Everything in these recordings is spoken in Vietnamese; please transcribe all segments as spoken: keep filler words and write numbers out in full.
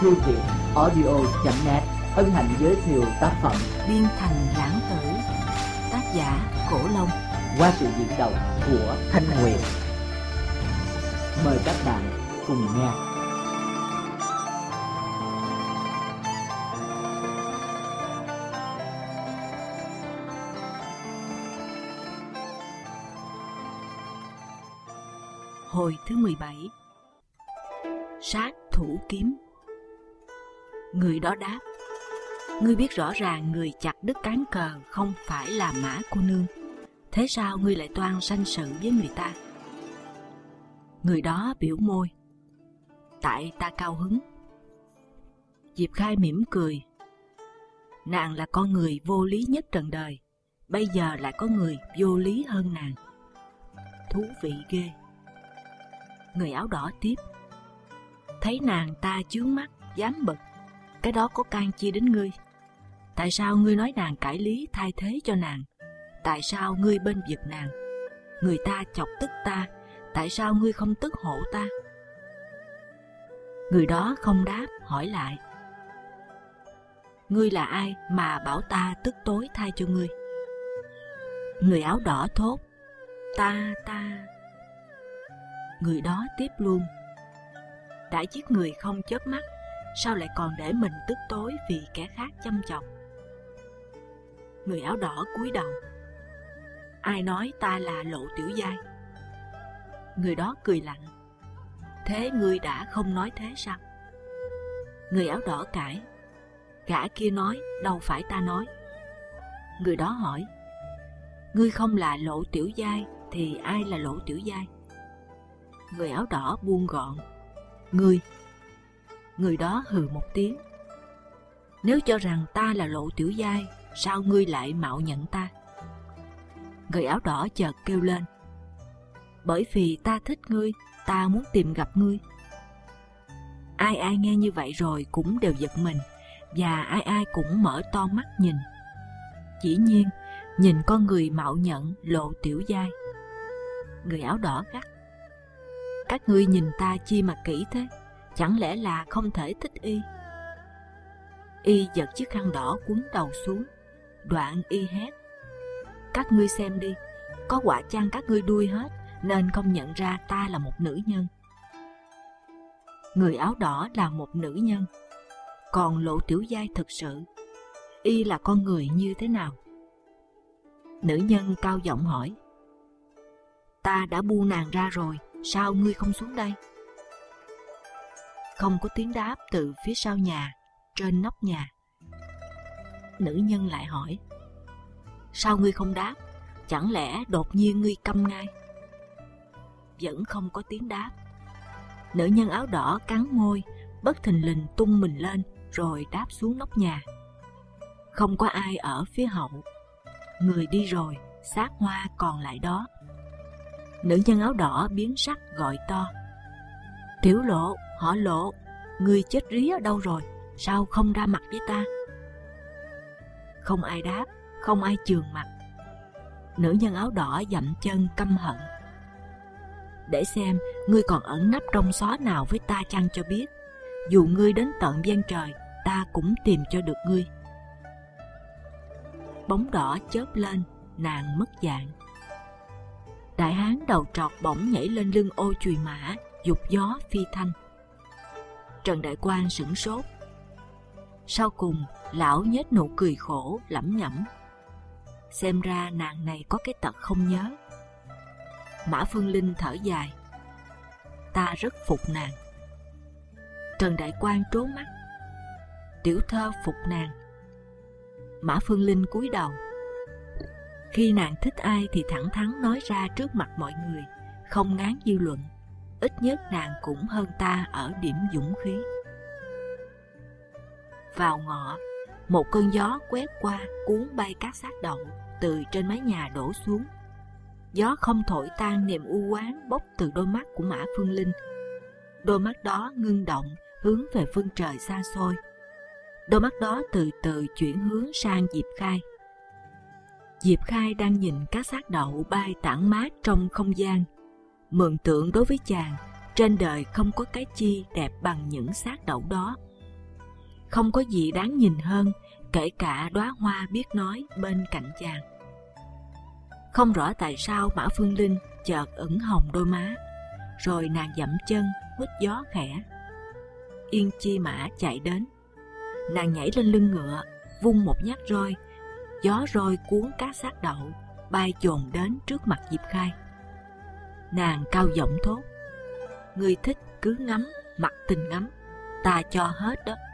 thư viện audio chấm net hân hạnh giới thiệu tác phẩm Biên Thành Lãng Tử, tác giả Cổ Long, qua sự diễn đọc của Thanh Huyền. Mời các bạn cùng nghe. Hồi thứ mười bảy. Sát thủ kiếm. Người đó đáp: ngươi biết rõ ràng người chặt đứt cán cờ không phải là Mã cô nương, thế sao ngươi lại toan sanh sự với người ta? Người đó biểu môi: tại ta cao hứng. Diệp Khai mỉm cười: nàng là con người vô lý nhất trần đời, bây giờ lại có người vô lý hơn nàng. Thú vị ghê. Người áo đỏ tiếp: thấy nàng ta chướng mắt, dám bực, cái đó có can chi đến ngươi? Tại sao ngươi nói nàng cải lý thay thế cho nàng? Tại sao ngươi bên vực nàng? Người ta chọc tức ta, tại sao ngươi không tức hộ ta? Người đó không đáp, hỏi lại: ngươi là ai mà bảo ta tức tối thay cho ngươi? Người áo đỏ thốt: ta ta Người đó tiếp luôn: đã giết người không chớp mắt, sao lại còn để mình tức tối vì kẻ khác châm chọc? Người áo đỏ cúi đầu: ai nói ta là Lộ Tiểu Giai? Người đó cười lạnh: thế ngươi đã không nói thế sao? Người áo đỏ cãi: gã kia nói, đâu phải ta nói. Người đó hỏi: ngươi không là Lộ Tiểu Giai thì ai là Lộ Tiểu Giai? Người áo đỏ buông gọn: ngươi. Người đó hừ một tiếng: nếu cho rằng ta là Lộ Tiểu Giai, sao ngươi lại mạo nhận ta? Người áo đỏ chợt kêu lên: bởi vì ta thích ngươi, ta muốn tìm gặp ngươi. Ai ai nghe như vậy rồi cũng đều giật mình, và ai ai cũng mở to mắt nhìn. Dĩ nhiên, nhìn con người mạo nhận Lộ Tiểu Giai. Người áo đỏ gắt: các ngươi nhìn ta chi mà kỹ thế, chẳng lẽ là không thể thích y? Y giật chiếc khăn đỏ quấn đầu xuống, đoạn y hét: các ngươi xem đi, có quả chăng các ngươi đuôi hết nên không nhận ra ta là một nữ nhân? Người áo đỏ là một nữ nhân, còn Lộ Tiểu Giai thực sự, y là con người như thế nào? Nữ nhân cao giọng hỏi: ta đã buông nàng ra rồi, sao ngươi không xuống đây? Không có tiếng đáp từ phía sau nhà, trên nóc nhà. Nữ nhân lại hỏi: sao ngươi không đáp? Chẳng lẽ đột nhiên ngươi câm ngay? Vẫn không có tiếng đáp. Nữ nhân áo đỏ cắn môi, bất thình lình tung mình lên, rồi đáp xuống nóc nhà. Không có ai ở phía hậu. Người đi rồi, xác hoa còn lại đó. Nữ nhân áo đỏ biến sắc gọi to: Tiểu Lộ, họ Lộ, ngươi chết rí ở đâu rồi? Sao không ra mặt với ta? Không ai đáp, không ai chườn mặt. Nữ nhân áo đỏ dậm chân căm hận: để xem ngươi còn ẩn nấp trong xó nào với ta chăng cho biết. Dù ngươi đến tận ven trời, ta cũng tìm cho được ngươi. Bóng đỏ chớp lên, nàng mất dạng. Đại hán đầu trọc bỗng nhảy lên lưng ô chùy mã, dục gió phi thanh. Trần Đại Quang sửng sốt. Sau cùng lão nhếch nụ cười khổ lẩm nhẩm: xem ra nàng này có cái tật không nhớ. Mã Phương Linh thở dài: ta rất phục nàng. Trần Đại Quang trố mắt: tiểu thơ phục nàng. Mã Phương Linh cúi đầu: khi nàng thích ai thì thẳng thắn nói ra trước mặt mọi người, không ngán dư luận. Ít nhất nàng cũng hơn ta ở điểm dũng khí. Vào ngọ, một cơn gió quét qua cuốn bay các xác đậu từ trên mái nhà đổ xuống. Gió không thổi tan niềm u oán bốc từ đôi mắt của Mã Phương Linh. Đôi mắt đó ngưng động hướng về phương trời xa xôi. Đôi mắt đó từ từ chuyển hướng sang Diệp Khai. Diệp Khai đang nhìn các xác đậu bay tản mát trong không gian, mường tượng đối với chàng, trên đời không có cái chi đẹp bằng những xác đậu đó. Không có gì đáng nhìn hơn, kể cả đóa hoa biết nói bên cạnh chàng. Không rõ tại sao Mã Phương Linh chợt ửng hồng đôi má, rồi nàng dậm chân huýt gió khẽ. Yên Chi Mã chạy đến, nàng nhảy lên lưng ngựa, vung một nhát roi, gió roi cuốn các xác đậu bay dồn đến trước mặt Diệp Khai. Nàng cao giọng thốt: "Ngươi thích cứ ngắm, mặc tình ngắm, ta cho hết đó."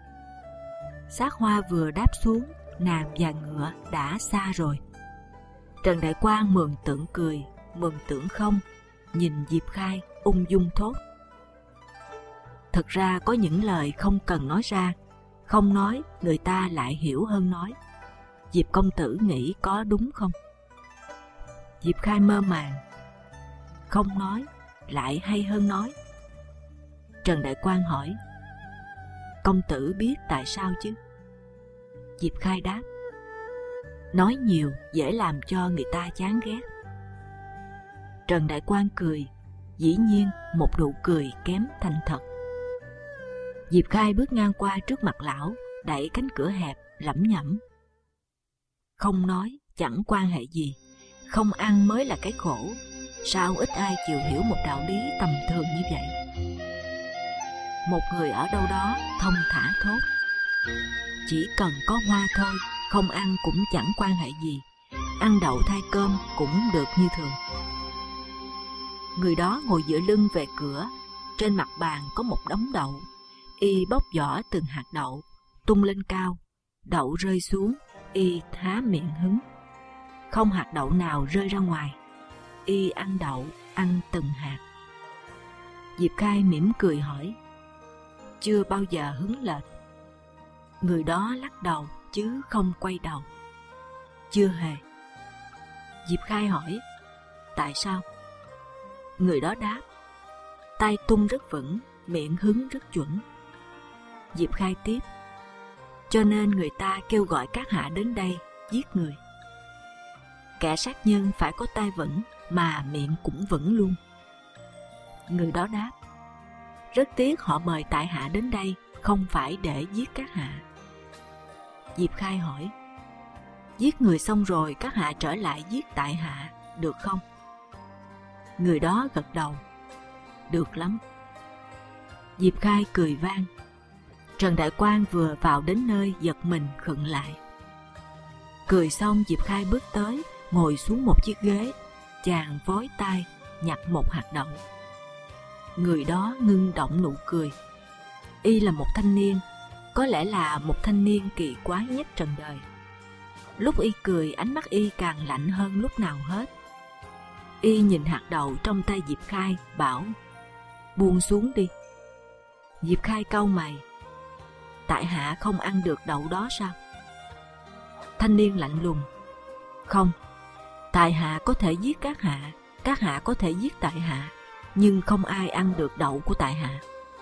Xác hoa vừa đáp xuống, nàng và ngựa đã xa rồi. Trần Đại Quang mường tượng cười, mường tượng không, nhìn Diệp Khai ung dung thốt: "Thật ra có những lời không cần nói ra, không nói người ta lại hiểu hơn nói. Diệp công tử nghĩ có đúng không?" Diệp Khai mơ màng: "Không nói lại hay hơn nói." Trần Đại Quang hỏi: "Công tử biết tại sao chứ?" Diệp Khai đáp: "Nói nhiều dễ làm cho người ta chán ghét." Trần Đại Quang cười, dĩ nhiên một nụ cười kém thành thật. Diệp Khai bước ngang qua trước mặt lão, đẩy cánh cửa hẹp, lẩm nhẩm: "Không nói chẳng quan hệ gì, không ăn mới là cái khổ. Sao ít ai chịu hiểu một đạo lý tầm thường như vậy?" Một người ở đâu đó thông thả thốt: "Chỉ cần có hoa thôi, không ăn cũng chẳng quan hệ gì, ăn đậu thay cơm cũng được như thường." Người đó ngồi dựa lưng về cửa, trên mặt bàn có một đống đậu. Y bóc vỏ từng hạt đậu, tung lên cao, đậu rơi xuống, y há miệng hứng. Không hạt đậu nào rơi ra ngoài. Y ăn đậu, ăn từng hạt. Diệp Khai mỉm cười hỏi: "Chưa bao giờ hứng lệch?" Người đó lắc đầu chứ không quay đầu: "Chưa hề." Diệp Khai hỏi: "Tại sao?" Người đó đáp: "Tay tung rất vững, miệng hứng rất chuẩn." Diệp Khai tiếp: "Cho nên người ta kêu gọi các hạ đến đây giết người. Kẻ sát nhân phải có tay vững mà miệng cũng vững luôn." Người đó đáp: "Rất tiếc họ mời tại hạ đến đây không phải để giết các hạ." Diệp Khai hỏi: "Giết người xong rồi các hạ trở lại giết tại hạ được không?" Người đó gật đầu: "Được lắm." Diệp Khai cười vang. Trần Đại Quang vừa vào đến nơi giật mình khựng lại. Cười xong Diệp Khai bước tới, ngồi xuống một chiếc ghế, chàng vói tay nhặt một hạt đậu. Người đó ngưng động nụ cười. Y là một thanh niên, có lẽ là một thanh niên kỳ quái nhất trần đời. Lúc y cười, ánh mắt y càng lạnh hơn lúc nào hết. Y nhìn hạt đậu trong tay Diệp Khai, bảo: "Buông xuống đi." Diệp Khai cau mày: "Tại hạ không ăn được đậu đó sao?" Thanh niên lạnh lùng: "Không, tại hạ có thể giết các hạ, các hạ có thể giết tại hạ, nhưng không ai ăn được đậu của tại hạ."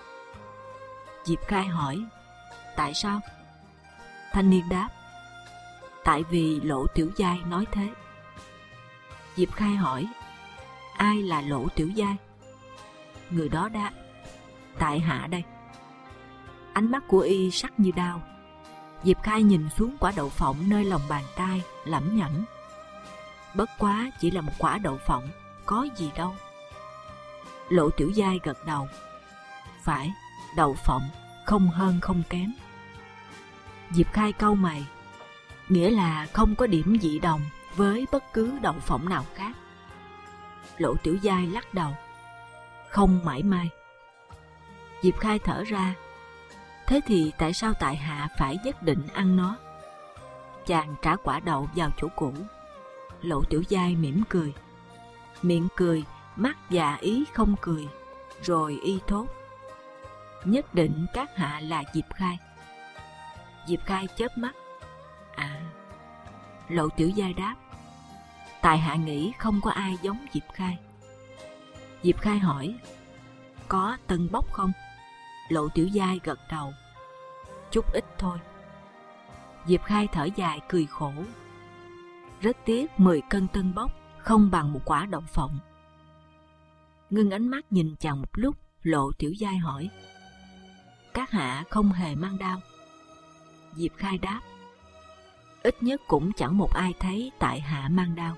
Diệp Khai hỏi: "Tại sao?" Thanh niên đáp: "Tại vì Lộ Tiểu Giai nói thế." Diệp Khai hỏi: "Ai là Lộ Tiểu Giai?" Người đó đáp: "Tại hạ đây." Ánh mắt của y sắc như đao. Diệp Khai nhìn xuống quả đậu phộng nơi lòng bàn tay, lẩm nhẩm: "Bất quá chỉ là một quả đậu phộng, có gì đâu." Lộ Tiểu Giai gật đầu: "Phải, đậu phộng, không hơn không kém." Diệp Khai cau mày: "Nghĩa là không có điểm dị đồng với bất cứ đậu phộng nào khác?" Lộ Tiểu Giai lắc đầu: "Không mảy may." Diệp Khai thở ra: "Thế thì tại sao tại hạ phải nhất định ăn nó?" Chàng trả quả đậu vào chỗ cũ. Lộ Tiểu Giai mỉm cười, miệng cười, mắt và ý không cười, rồi y thốt: "Nhất định các hạ là Diệp Khai." Diệp Khai chớp mắt: "À." Lộ Tiểu Giai đáp: "Tại hạ nghĩ không có ai giống Diệp Khai." Diệp Khai hỏi: "Có tân bốc không?" Lộ Tiểu Giai gật đầu: "Chút ít thôi." Diệp Khai thở dài cười khổ: "Rất tiếc mười cân tân bốc không bằng một quả đậu phộng." Ngưng ánh mắt nhìn chàng một lúc, Lộ Tiểu Giai hỏi: "Các hạ không hề mang đao?" Diệp Khai đáp: ít nhất cũng chẳng một ai thấy tại hạ mang đao.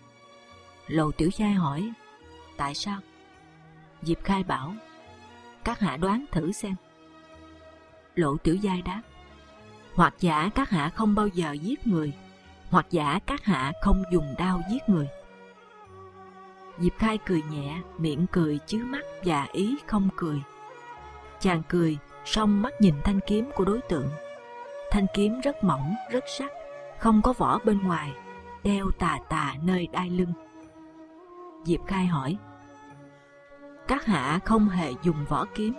Lộ Tiểu Giai hỏi: tại sao? Diệp Khai bảo: các hạ đoán thử xem. Lộ Tiểu Giai đáp: hoặc giả các hạ không bao giờ giết người, hoặc giả các hạ không dùng đao giết người. Diệp Khai cười nhẹ, miệng cười chứ mắt và ý không cười. Chàng cười, song mắt nhìn thanh kiếm của đối tượng. Thanh kiếm rất mỏng, rất sắc, không có vỏ bên ngoài, đeo tà tà nơi đai lưng. Diệp Khai hỏi: các hạ không hề dùng vỏ kiếm.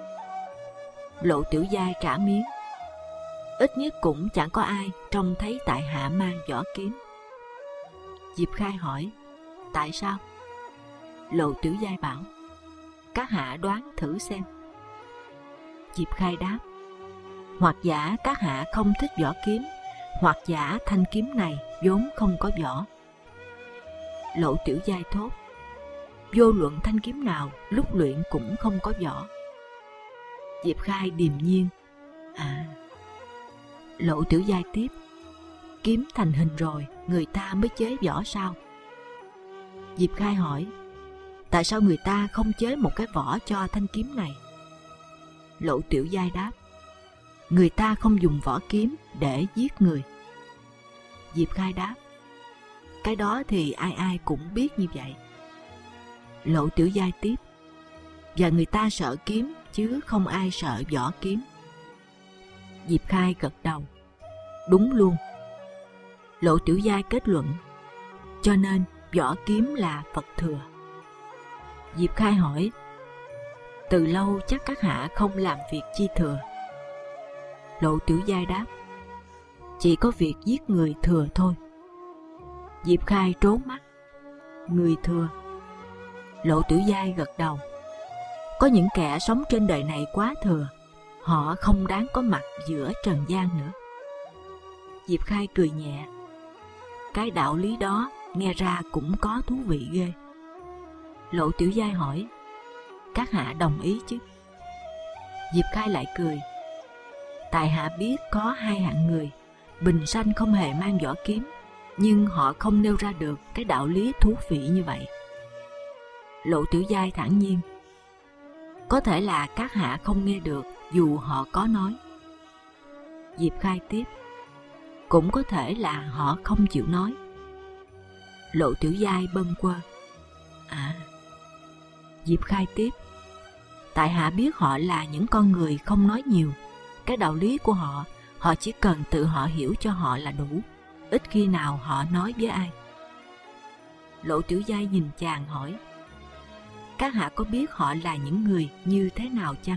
Lộ Tiểu Giai trả miếng: ít nhất cũng chẳng có ai trông thấy tại hạ mang vỏ kiếm. Diệp Khai hỏi: tại sao? Lộ Tiểu Giai bảo: các hạ đoán thử xem. Diệp Khai đáp: hoặc giả các hạ không thích vỏ kiếm, hoặc giả thanh kiếm này vốn không có vỏ. Lộ Tiểu Giai thốt: vô luận thanh kiếm nào lúc luyện cũng không có vỏ. Diệp Khai điềm nhiên: à. Lộ Tiểu Giai tiếp: kiếm thành hình rồi người ta mới chế vỏ sao? Diệp Khai hỏi: tại sao người ta không chế một cái vỏ cho thanh kiếm này? Lộ Tiểu Giai đáp: người ta không dùng vỏ kiếm để giết người. Diệp Khai đáp: cái đó thì ai ai cũng biết như vậy. Lộ Tiểu Giai tiếp: và người ta sợ kiếm chứ không ai sợ vỏ kiếm. Diệp Khai gật đầu: đúng luôn. Lộ Tiểu Giai kết luận: cho nên vỏ kiếm là Phật thừa. Diệp Khai hỏi: từ lâu chắc các hạ không làm việc chi thừa? Lộ Tiểu Giai đáp: chỉ có việc giết người thừa thôi. Diệp Khai trố mắt: người thừa? Lộ Tiểu Giai gật đầu: có những kẻ sống trên đời này quá thừa, họ không đáng có mặt giữa trần gian nữa. Diệp Khai cười nhẹ: cái đạo lý đó nghe ra cũng có thú vị ghê. Lộ Tiểu Giai hỏi: các hạ đồng ý chứ? Diệp Khai lại cười: tại hạ biết có hai hạng người, bình sanh không hề mang vỏ kiếm, nhưng họ không nêu ra được cái đạo lý thú vị như vậy. Lộ Tiểu Giai thản nhiên: có thể là các hạ không nghe được dù họ có nói. Diệp Khai tiếp: cũng có thể là họ không chịu nói. Lộ Tiểu Giai bâng quơ: à. Diệp Khai tiếp: tại hạ biết họ là những con người không nói nhiều. Cái đạo lý của họ, họ chỉ cần tự họ hiểu cho họ là đủ, ít khi nào họ nói với ai. Lộ Tiểu Giai nhìn chàng hỏi: các hạ có biết họ là những người như thế nào chăng?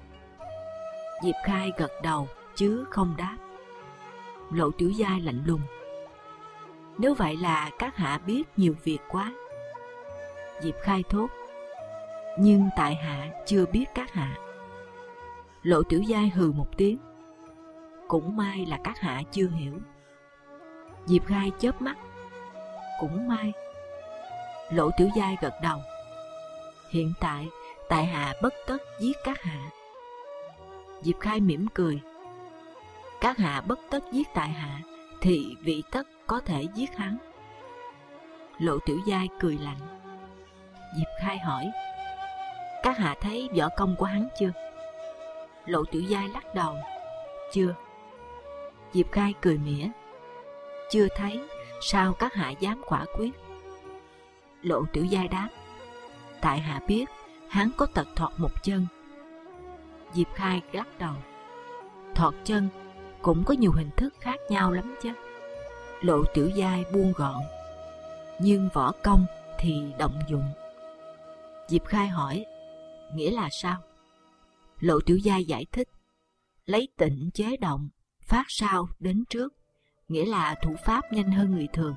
Diệp Khai gật đầu chứ không đáp. Lộ Tiểu Giai lạnh lùng: nếu vậy là các hạ biết nhiều việc quá. Diệp Khai thốt: nhưng tại hạ chưa biết các hạ. Lộ Tiểu Giai hừ một tiếng: cũng may là các hạ chưa hiểu. Diệp Khai chớp mắt: cũng may. Lộ Tiểu Giai gật đầu: hiện tại tại hạ bất tất giết các hạ. Diệp Khai mỉm cười: các hạ bất tất giết tại hạ thì vị tất có thể giết hắn. Lộ Tiểu Giai cười lạnh. Diệp Khai hỏi: các hạ thấy võ công của hắn chưa? Lộ Tiểu Giai lắc đầu: chưa. Diệp Khai cười mỉa: chưa thấy, sao các hạ dám quả quyết? Lộ Tiểu Giai đáp: tại hạ biết hắn có tật thọt một chân. Diệp Khai lắc đầu: thọt chân cũng có nhiều hình thức khác nhau lắm chứ. Lộ Tiểu Giai buông gọn: nhưng võ công thì động dụng. Diệp Khai hỏi: nghĩa là sao? Lộ Tiểu Giai giải thích: lấy tịnh chế động, phát sau đến trước, nghĩa là thủ pháp nhanh hơn người thường.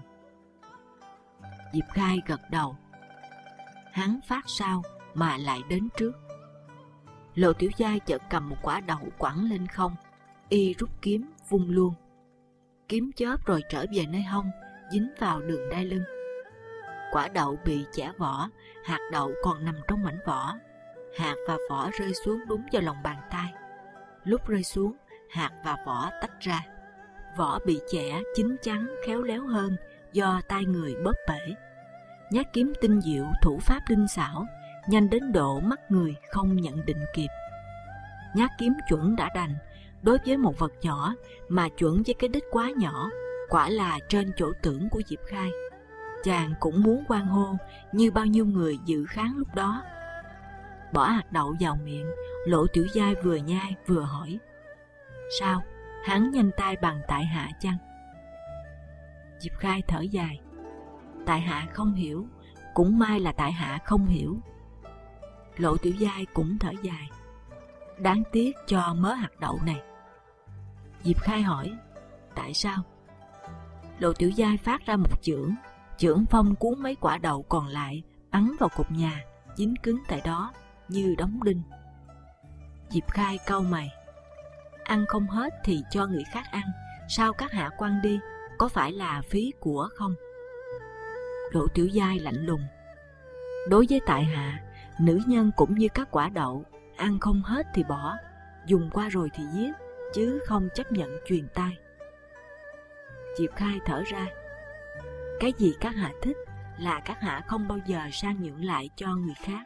Diệp Khai gật đầu: hắn phát sau mà lại đến trước. Lộ Tiểu Giai chợt cầm một quả đậu quẳng lên không, y rút kiếm vung luôn. Kiếm chớp rồi trở về nơi hông, dính vào đường đai lưng. Quả đậu bị chẻ vỏ, hạt đậu còn nằm trong mảnh vỏ. Hạt và vỏ rơi xuống đúng vào lòng bàn tay. Lúc rơi xuống, hạt và vỏ tách ra. vỏ bị chẻ chín chắn khéo léo hơn do tay người bóp bể. Nhát kiếm tinh diệu, thủ pháp linh xảo, nhanh đến độ mắt người không nhận định kịp. Nhát kiếm chuẩn đã đành, đối với một vật nhỏ mà chuẩn với cái đích quá nhỏ, quả là trên chỗ tưởng của Diệp Khai. Chàng cũng muốn hoan hô như bao nhiêu người dự khán lúc đó. Bỏ hạt đậu vào miệng, Lộ Tiểu Giai vừa nhai vừa hỏi: sao, hắn nhanh tay bằng tại hạ chăng? Diệp Khai thở dài: tại hạ không hiểu, cũng may là tại hạ không hiểu. Lộ Tiểu Giai cũng thở dài: đáng tiếc cho mớ hạt đậu này. Diệp Khai hỏi: tại sao? Lộ Tiểu Giai phát ra một chưởng, chưởng phong cuốn mấy quả đậu còn lại bắn vào cột nhà, dính cứng tại đó như đóng đinh. Diệp Khai cau mày: ăn không hết thì cho người khác ăn, sao các hạ quăng đi, có phải là phí của không? Lộ Tiểu Giai lạnh lùng: đối với tại hạ, nữ nhân cũng như các quả đậu, ăn không hết thì bỏ, dùng qua rồi thì giết, chứ không chấp nhận truyền tai. Diệp Khai thở ra: cái gì các hạ thích là các hạ không bao giờ sang nhượng lại cho người khác.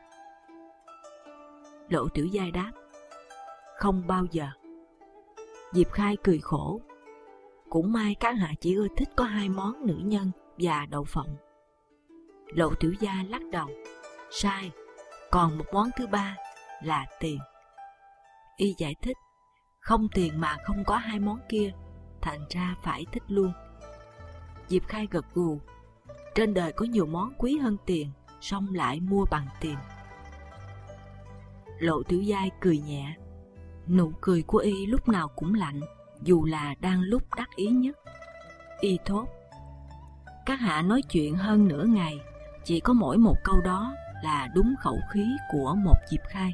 Lộ Tiểu Giai đáp: không bao giờ. Diệp Khai cười khổ: cũng may các hạ chỉ ưa thích có hai món nữ nhân và đậu phộng. Lộ Tiểu Giai lắc đầu: sai, còn một món thứ ba là tiền. Y giải thích: không tiền mà không có hai món kia, thành ra phải thích luôn. Diệp Khai gật gù: trên đời có nhiều món quý hơn tiền, song lại mua bằng tiền. Lộ Tiểu Giai cười nhẹ. Nụ cười của y lúc nào cũng lạnh, dù là đang lúc đắc ý nhất. Y thốt: các hạ nói chuyện hơn nửa ngày, chỉ có mỗi một câu đó là đúng khẩu khí của một Diệp Khai.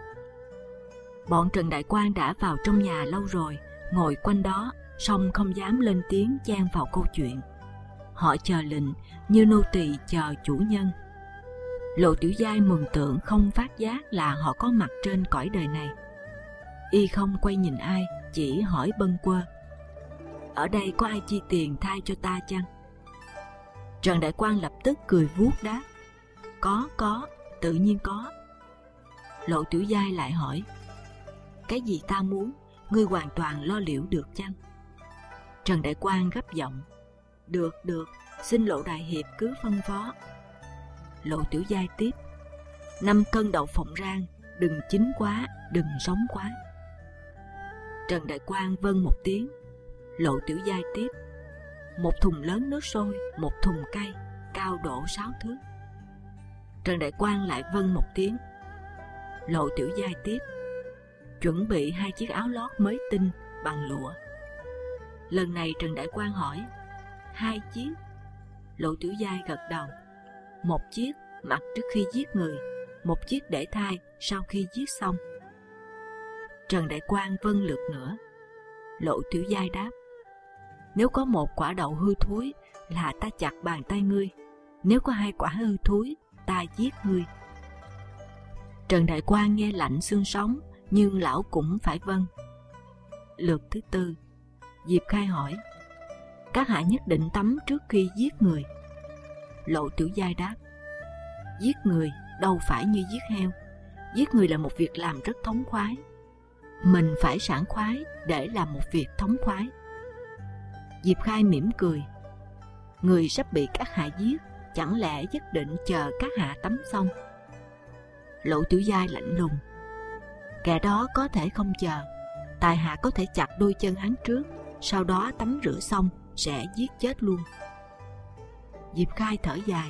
Bọn Trần Đại Quang đã vào trong nhà lâu rồi, ngồi quanh đó, song không dám lên tiếng chen vào câu chuyện. Họ chờ lệnh như nô tỳ chờ chủ nhân. Lộ Tiểu Giai mừng tượng không phát giác là họ có mặt trên cõi đời này. Y không quay nhìn ai, chỉ hỏi bâng quơ: ở đây có ai chi tiền thay cho ta chăng? Trần Đại Quang lập tức cười vuốt đáp: có, có, tự nhiên có. Lộ Tiểu Giai lại hỏi: cái gì ta muốn, ngươi hoàn toàn lo liệu được chăng? Trần Đại Quang gấp giọng: được, được, xin Lộ đại hiệp cứ phân phó. Lộ Tiểu Giai tiếp: năm cân đậu phộng rang, đừng chín quá, đừng sống quá. Trần Đại Quang vâng một tiếng. Lộ Tiểu Giai tiếp: một thùng lớn nước sôi, một thùng cay, cao độ sáu thước. Trần Đại Quang lại vâng một tiếng. Lộ Tiểu Giai tiếp: chuẩn bị hai chiếc áo lót mới tinh bằng lụa. Lần này Trần Đại Quang hỏi: hai chiếc? Lộ Tiểu Giai gật đầu: một chiếc mặc trước khi giết người, một chiếc để thay sau khi giết xong. Trần Đại Quang vâng lượt nữa. Lộ Tiểu Giai đáp: nếu có một quả đậu hư thối là ta chặt bàn tay ngươi, nếu có hai quả hư thối ta giết ngươi. Trần Đại Quang nghe lạnh xương sống, nhưng lão cũng phải vâng. Lượt thứ tư, Diệp Khai hỏi: các hạ nhất định tắm trước khi giết người? Lộ Tiểu Giai đáp: giết người đâu phải như giết heo, giết người là một việc làm rất thống khoái, mình phải sảng khoái để làm một việc thống khoái. Diệp Khai mỉm cười: người sắp bị các hạ giết, chẳng lẽ nhất định chờ các hạ tắm xong? Lộ Tiểu Giai lạnh lùng: kẻ đó có thể không chờ, tại hạ có thể chặt đôi chân hắn trước, sau đó tắm rửa xong sẽ giết chết luôn. Diệp Khai thở dài: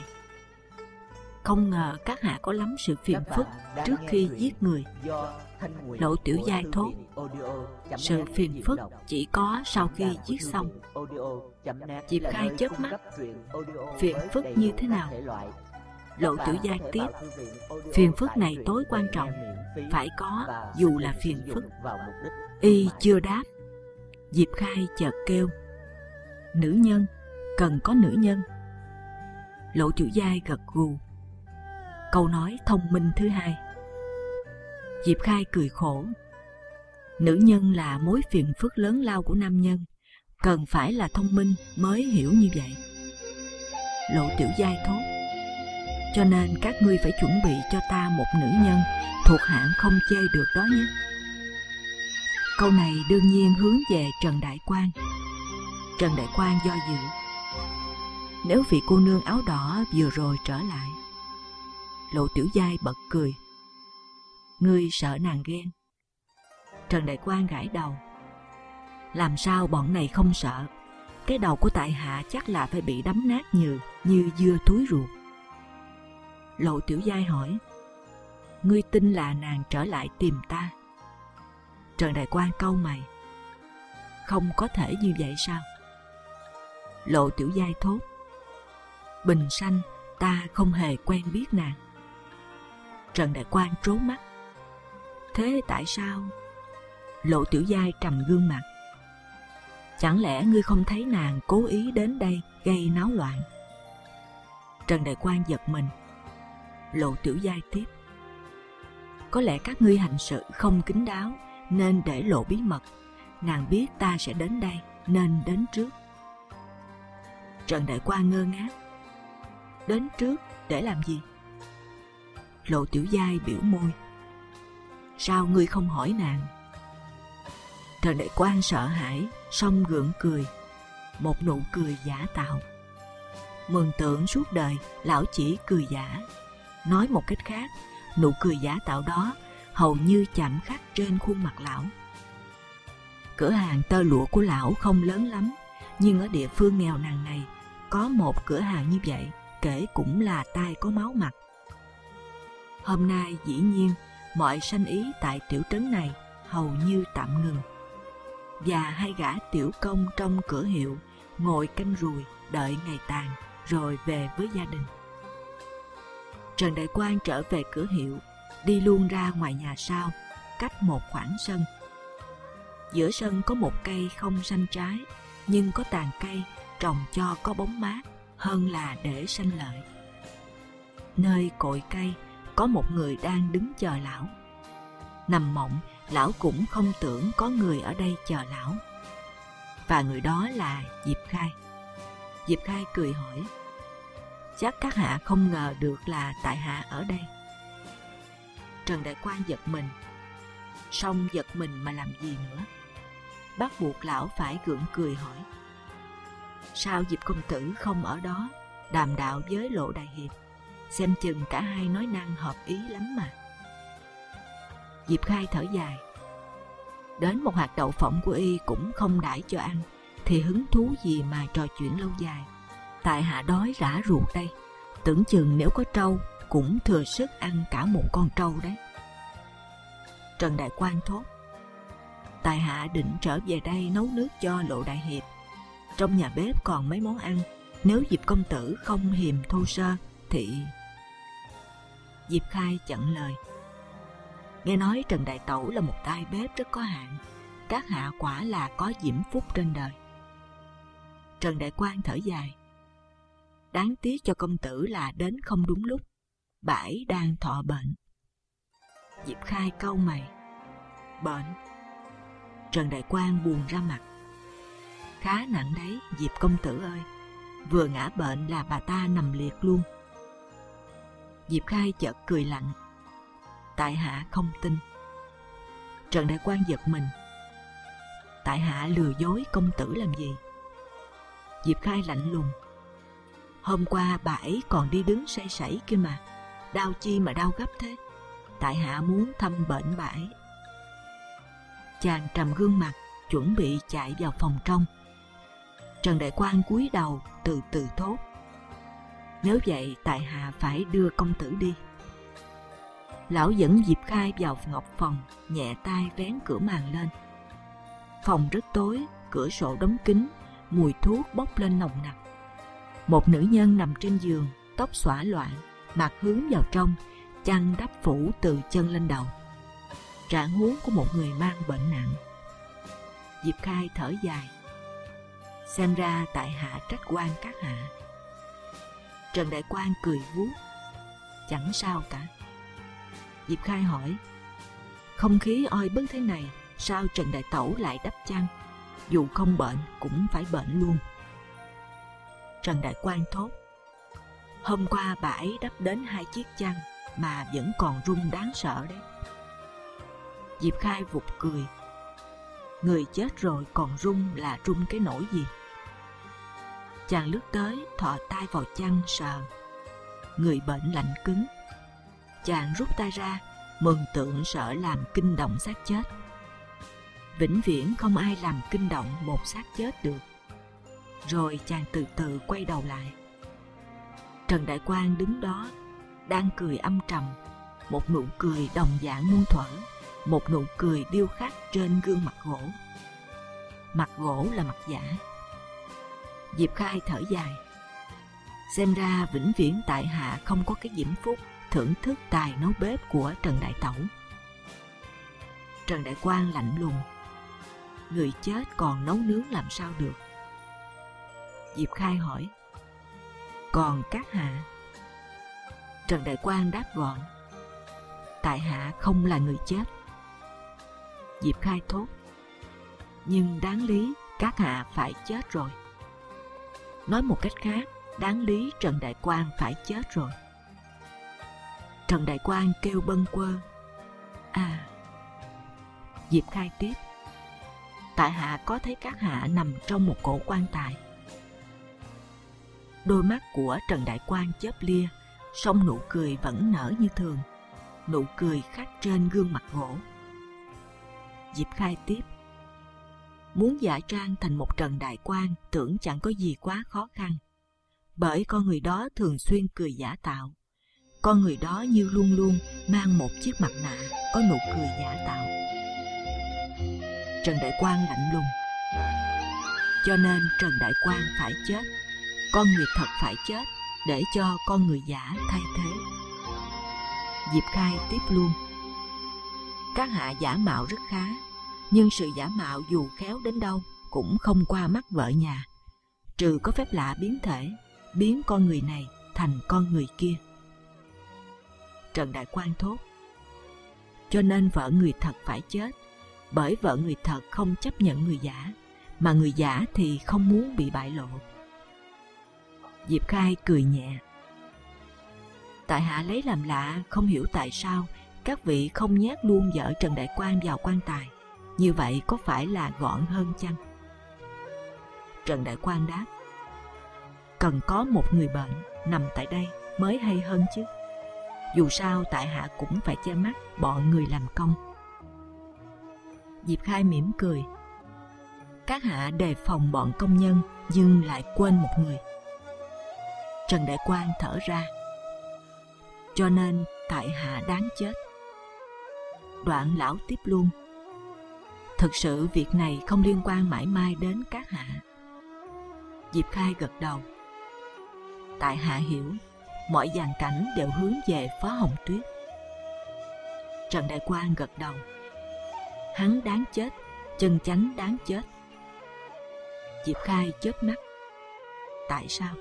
không ngờ các hạ có lắm sự phiền phức trước khi giết người. Lộ Tiểu Giai thốt: sự phiền phức chỉ có sau khi giết xong. Diệp Khai chớp mắt: phiền phức như thế nào? Lộ Tiểu Giai tiếp: phiền phức này tối quan trọng, phải có dù là phiền phức. Y chưa đáp, Diệp Khai chợt kêu: nữ nhân, cần có nữ nhân. Lộ Tiểu Giai gật gù. Câu nói thông minh thứ hai. Diệp Khai cười khổ: nữ nhân là mối phiền phức lớn lao của nam nhân, cần phải là thông minh mới hiểu như vậy. Lộ Tiểu Giai thốt: cho nên các ngươi phải chuẩn bị cho ta một nữ nhân thuộc hạng không chê được đó nhé. Câu này đương nhiên hướng về Trần Đại Quan. Trần Đại Quan do dự. Nếu vị cô nương áo đỏ vừa rồi trở lại. Lộ Tiểu Giai bật cười: ngươi sợ nàng ghen? Trần Đại Quan gãi đầu: làm sao bọn này không sợ? Cái đầu của tại hạ chắc là phải bị đấm nát nhừ như dưa túi ruột. Lộ Tiểu Giai hỏi: ngươi tin là nàng trở lại tìm ta? Trần Đại Quan cau mày: không có thể như vậy sao? Lộ Tiểu Giai thốt: bình sanh ta không hề quen biết nàng. Trần Đại Quan trố mắt: thế tại sao? Lộ Tiểu Giai trầm gương mặt: chẳng lẽ ngươi không thấy nàng cố ý đến đây gây náo loạn? Trần Đại Quan giật mình. Lộ Tiểu Giai tiếp: có lẽ các ngươi hành sự không kín đáo nên để lộ bí mật. Nàng biết ta sẽ đến đây nên đến trước. Trần Đại Quan ngơ ngác: đến trước để làm gì? Lộ Tiểu Giai biểu môi: sao ngươi không hỏi nàng? Trần Đại Quan sợ hãi, song gượng cười, một nụ cười giả tạo. Mường tượng suốt đời lão chỉ cười giả. Nói một cách khác, nụ cười giả tạo đó hầu như chạm khắc trên khuôn mặt lão. Cửa hàng tơ lụa của lão không lớn lắm, nhưng ở địa phương nghèo nàn này có một cửa hàng như vậy kể cũng là tai có máu mặt. Hôm nay dĩ nhiên mọi sanh ý tại tiểu trấn này hầu như tạm ngừng, và hai gã tiểu công trong cửa hiệu ngồi canh ruồi đợi ngày tàn rồi về với gia đình. Trần Đại Quan trở về cửa hiệu, đi luôn ra ngoài nhà sau, cách một khoảng sân. Giữa sân có một cây không xanh trái, nhưng có tàn cây trồng cho có bóng mát hơn là để sanh lợi. Nơi cội cây có một người đang đứng chờ lão. Nằm mộng, lão cũng không tưởng có người ở đây chờ lão. Và người đó là Diệp Khai. Diệp Khai cười hỏi: chắc các hạ không ngờ được là tại hạ ở đây. Trần Đại Quan giật mình, song giật mình mà làm gì nữa, bắt buộc lão phải gượng cười hỏi: sao Diệp công tử không ở đó đàm đạo với Lộ Đại Hiệp? Xem chừng cả hai nói năng hợp ý lắm mà. Diệp Khai thở dài: đến một hạt đậu phộng của y cũng không đãi cho ăn, thì hứng thú gì mà trò chuyện lâu dài. Tại hạ đói rã ruột đây, tưởng chừng nếu có trâu cũng thừa sức ăn cả một con trâu đấy. Trần Đại Quan thốt: tại hạ định trở về đây nấu nước cho Lộ Đại Hiệp. Trong nhà bếp còn mấy món ăn, nếu Diệp công tử không hiềm thô sơ thì... Diệp Khai chặn lời: nghe nói Trần Đại Tẩu là một tay bếp rất có hạn, các hạ quả là có diễm phúc trên đời. Trần Đại Quan thở dài: đáng tiếc cho công tử là đến không đúng lúc, bãi đang thọ bệnh. Diệp Khai cau mày: bệnh? Trần Đại Quan buồn ra mặt: khá nặng đấy Diệp công tử ơi, vừa ngã bệnh là bà ta nằm liệt luôn. Diệp Khai chợt cười lạnh: tại hạ không tin. Trần Đại Quan giật mình: tại hạ lừa dối công tử làm gì? Diệp Khai lạnh lùng: hôm qua bà ấy còn đi đứng say sảy kia mà, đau chi mà đau gấp thế? Tại hạ muốn thăm bệnh bà ấy. Chàng trầm gương mặt, chuẩn bị chạy vào phòng trong. Trần Đại Quan cúi đầu từ từ thốt: nếu vậy tại hạ phải đưa công tử đi. Lão dẫn Diệp Khai vào ngọc phòng, nhẹ tay vén cửa màn lên. Phòng rất tối, cửa sổ đóng kín, mùi thuốc bốc lên nồng nặc. Một nữ nhân nằm trên giường, tóc xõa loạn, mặt hướng vào trong, chăn đắp phủ từ chân lên đầu. Trạng huống của một người mang bệnh nặng. Diệp Khai thở dài: xem ra tại hạ trách oan các hạ. Trần Đại Quan cười vuốt: chẳng sao cả. Diệp Khai hỏi: không khí oi bức thế này, sao Trần Đại Tẩu lại đắp chăn? dù không bệnh cũng phải bệnh luôn. Trần Đại Quang thốt: hôm qua bà ấy đắp đến hai chiếc chăn mà vẫn còn rung đáng sợ đấy. Diệp Khai vụt cười: người chết rồi còn rung là rung cái nỗi gì? Chàng lướt tới thò tay vào chăn sờ. Người bệnh lạnh cứng. Chàng rút tay ra, mường tượng sợ làm kinh động xác chết. Vĩnh viễn không ai làm kinh động một xác chết được. Rồi chàng từ từ quay đầu lại. Trần Đại Quang đứng đó, đang cười âm trầm, một nụ cười đồng dạng muôn thuở, một nụ cười điêu khắc trên gương mặt gỗ. Mặt gỗ là mặt giả. Diệp Khai thở dài: xem ra vĩnh viễn tại hạ không có cái diễm phúc thưởng thức tài nấu bếp của Trần Đại Tẩu. Trần Đại Quang lạnh lùng: người chết còn nấu nướng làm sao được? Diệp Khai hỏi: còn các hạ? Trần Đại Quang đáp gọn: tại hạ không là người chết. Diệp Khai thốt: nhưng đáng lý các hạ phải chết rồi. Nói một cách khác, đáng lý Trần Đại Quang phải chết rồi. Trần Đại Quang kêu bâng quơ: à. Diệp Khai tiếp: tại hạ có thấy các hạ nằm trong một cổ quan tài. Đôi mắt của Trần Đại Quang chớp lia, song nụ cười vẫn nở như thường, nụ cười khắc trên gương mặt gỗ. Diệp Khai tiếp: muốn giả trang thành một Trần Đại Quang tưởng chẳng có gì quá khó khăn, bởi con người đó thường xuyên cười giả tạo. Con người đó như luôn luôn mang một chiếc mặt nạ có nụ cười giả tạo. Trần Đại Quang lạnh lùng: cho nên Trần Đại Quang phải chết, con người thật phải chết, để cho con người giả thay thế. Diệp Khai tiếp luôn: các hạ giả mạo rất khá, nhưng sự giả mạo dù khéo đến đâu cũng không qua mắt vợ nhà, trừ có phép lạ biến thể, biến con người này thành con người kia. Trần Đại Quang thốt: cho nên vợ người thật phải chết, bởi vợ người thật không chấp nhận người giả, mà người giả thì không muốn bị bại lộ. Diệp Khai cười nhẹ: tại hạ lấy làm lạ, không hiểu tại sao các vị không nhét luôn vợ Trần Đại Quang vào quan tài, như vậy có phải là gọn hơn chăng? Trần Đại Quang đáp: cần có một người bệnh nằm tại đây mới hay hơn chứ. Dù sao tại hạ cũng phải che mắt bọn người làm công. Diệp Khai mỉm cười: các hạ đề phòng bọn công nhân nhưng lại quên một người. Trần Đại Quang thở ra: cho nên tại hạ đáng chết. Đoạn lão tiếp luôn: thực sự việc này không liên quan mãi mai đến các hạ. Diệp Khai gật đầu: tại hạ hiểu, mọi dàn cảnh đều hướng về Phó Hồng Tuyết. Trần Đại Quang gật đầu: hắn đáng chết, chân chánh đáng chết. Diệp Khai chớp mắt: tại sao?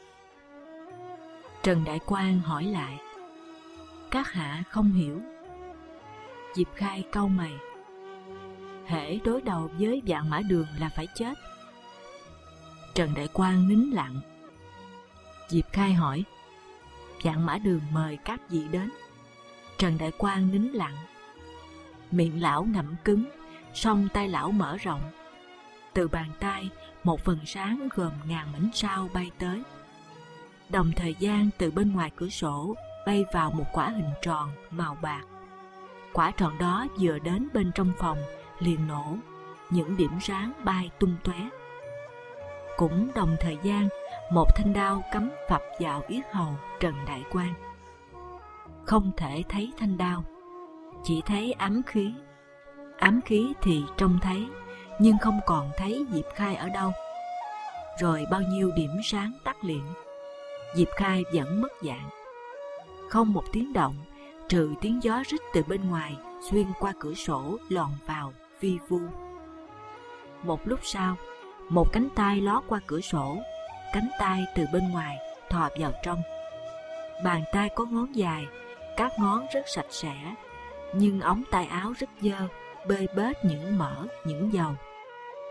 Trần Đại Quang hỏi lại: các hạ không hiểu. Diệp Khai cau mày: hễ đối đầu với Vạn Mã Đường là phải chết. Trần Đại Quang nín lặng. Diệp Khai hỏi: Vạn Mã Đường mời các vị đến. Trần Đại Quang nín lặng. Miệng lão ngậm cứng, song tay lão mở rộng. Từ bàn tay, một vầng sáng gồm ngàn mảnh sao bay tới. Đồng thời gian từ bên ngoài cửa sổ bay vào một quả hình tròn màu bạc. Quả tròn đó vừa đến bên trong phòng liền nổ, những điểm sáng bay tung tóe. Cũng đồng thời gian, một thanh đao cắm phập vào yết hầu Trần Đại Quang. Không thể thấy thanh đao, chỉ thấy ám khí. Ám khí thì trông thấy, nhưng không còn thấy Diệp Khai ở đâu. Rồi bao nhiêu điểm sáng tắt liệm, Diệp Khai vẫn mất dạng. Không một tiếng động, trừ tiếng gió rít từ bên ngoài xuyên qua cửa sổ lòn vào vi vu. Một lúc sau, một cánh tay ló qua cửa sổ, cánh tay từ bên ngoài thò vào trong. Bàn tay có ngón dài, các ngón rất sạch sẽ, nhưng ống tay áo rất dơ, bê bết những mỡ, những dầu.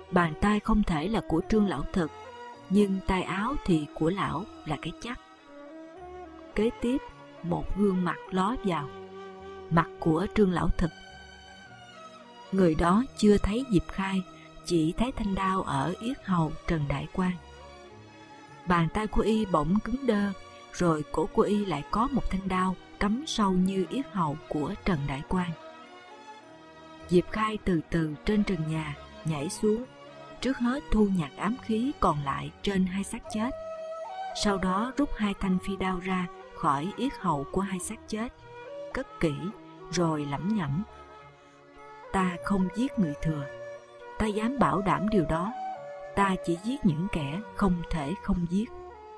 Bàn tay không thể là của Trương Lão Thực, nhưng tay áo thì của lão là cái chắc. Kế tiếp, một gương mặt ló vào, mặt của Trương Lão Thực. Người đó chưa thấy Diệp Khai, chỉ thấy thanh đao ở yết hầu Trần Đại Quang. Bàn tay của y bỗng cứng đơ, rồi cổ của y lại có một thanh đao cắm sâu như yết hầu của Trần Đại Quang. Diệp Khai từ từ trên trần nhà nhảy xuống, trước hết thu nhặt ám khí còn lại trên hai xác chết. Sau đó rút hai thanh phi đao ra khỏi yết hầu của hai xác chết, cất kỹ rồi lẩm nhẩm: ta không giết người thừa, ta dám bảo đảm điều đó, ta chỉ giết những kẻ không thể không giết.